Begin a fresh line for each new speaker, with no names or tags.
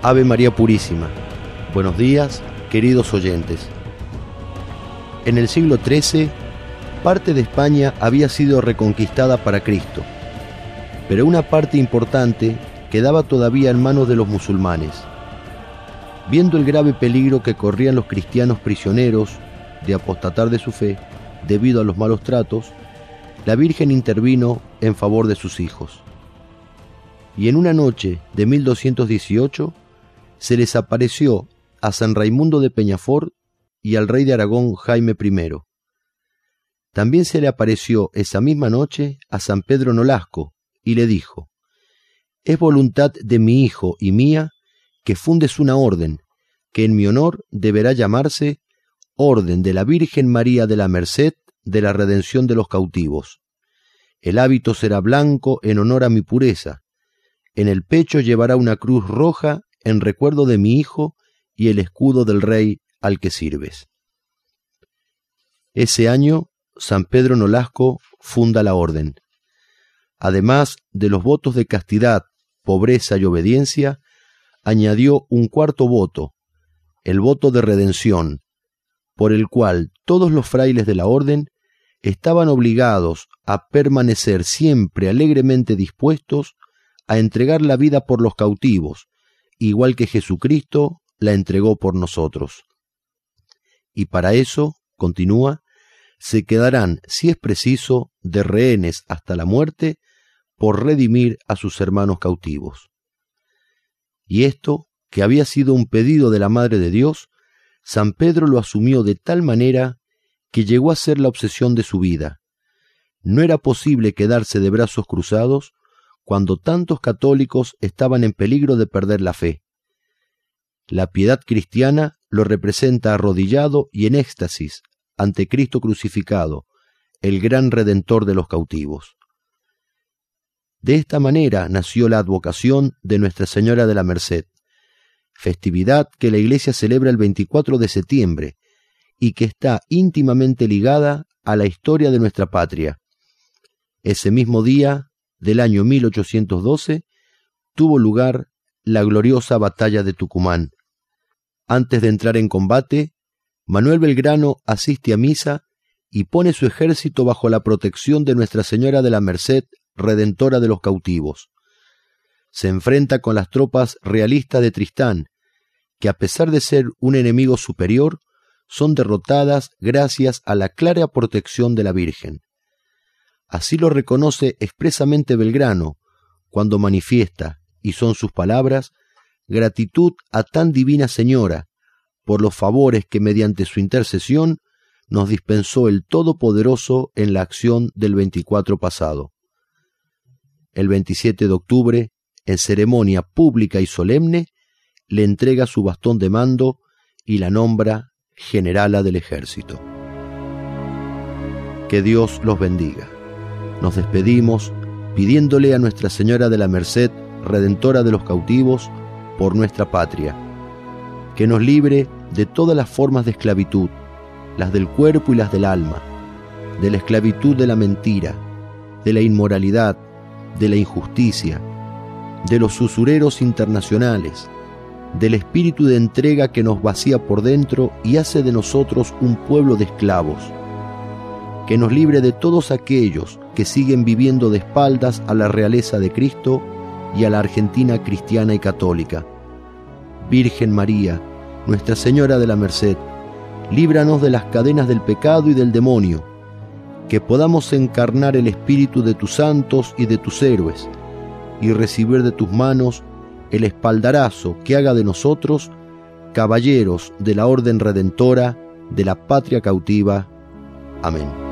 Ave María Purísima. Buenos días, queridos oyentes. En el siglo XIII, parte de España había sido reconquistada para Cristo, pero una parte importante quedaba todavía en manos de los musulmanes. Viendo el grave peligro que corrían los cristianos prisioneros de apostatar de su fe debido a los malos tratos, la Virgen intervino en favor de sus hijos. Y en una noche de 1218 se les apareció a San Raimundo de Peñafort y al rey de Aragón Jaime I. También se le apareció esa misma noche a San Pedro Nolasco y le dijo: «Es voluntad de mi hijo y mía que fundes una orden, que en mi honor deberá llamarse Orden de la Virgen María de la Merced de la Redención de los Cautivos. El hábito será blanco en honor a mi pureza. En el pecho llevará una cruz roja en recuerdo de mi hijo y el escudo del rey al que sirves». Ese año, San Pedro Nolasco funda la orden. Además de los votos de castidad, pobreza y obediencia, añadió un cuarto voto, el voto de redención, por el cual todos los frailes de la orden estaban obligados a permanecer siempre alegremente dispuestos a entregar la vida por los cautivos, igual que Jesucristo la entregó por nosotros. Y para eso, continúa, se quedarán, si es preciso, de rehenes hasta la muerte, por redimir a sus hermanos cautivos. Y esto, que había sido un pedido de la Madre de Dios, San Pedro lo asumió de tal manera que llegó a ser la obsesión de su vida. No era posible quedarse de brazos cruzados cuando tantos católicos estaban en peligro de perder la fe. La piedad cristiana lo representa arrodillado y en éxtasis ante Cristo crucificado, el gran Redentor de los cautivos. De esta manera nació la advocación de Nuestra Señora de la Merced, festividad que la Iglesia celebra el 24 de septiembre y que está íntimamente ligada a la historia de nuestra patria. Ese mismo día del año 1812 tuvo lugar la gloriosa batalla de Tucumán. Antes de entrar en combate, Manuel Belgrano asiste a misa y pone su ejército bajo la protección de Nuestra Señora de la Merced, Redentora de los cautivos. Se enfrenta con las tropas realistas de Tristán, que a pesar de ser un enemigo superior, son derrotadas gracias a la clara protección de la Virgen. Así lo reconoce expresamente Belgrano, cuando manifiesta, y son sus palabras, gratitud a tan divina Señora, por los favores que mediante su intercesión nos dispensó el Todopoderoso en la acción del 24 pasado. El 27 de octubre, en ceremonia pública y solemne, le entrega su bastón de mando y la nombra generala del ejército. Que Dios los bendiga. Nos despedimos pidiéndole a Nuestra Señora de la Merced, Redentora de los cautivos, por nuestra patria, que nos libre de todas las formas de esclavitud, las del cuerpo y las del alma, de la esclavitud de la mentira, de la inmoralidad, de la injusticia, de los usureros internacionales, del espíritu de entrega que nos vacía por dentro y hace de nosotros un pueblo de esclavos, que nos libre de todos aquellos que siguen viviendo de espaldas a la realeza de Cristo y a la Argentina cristiana y católica. Virgen María, Nuestra Señora de la Merced, líbranos de las cadenas del pecado y del demonio, que podamos encarnar el espíritu de tus santos y de tus héroes, y recibir de tus manos el espaldarazo que haga de nosotros caballeros de la orden redentora de la patria cautiva. Amén.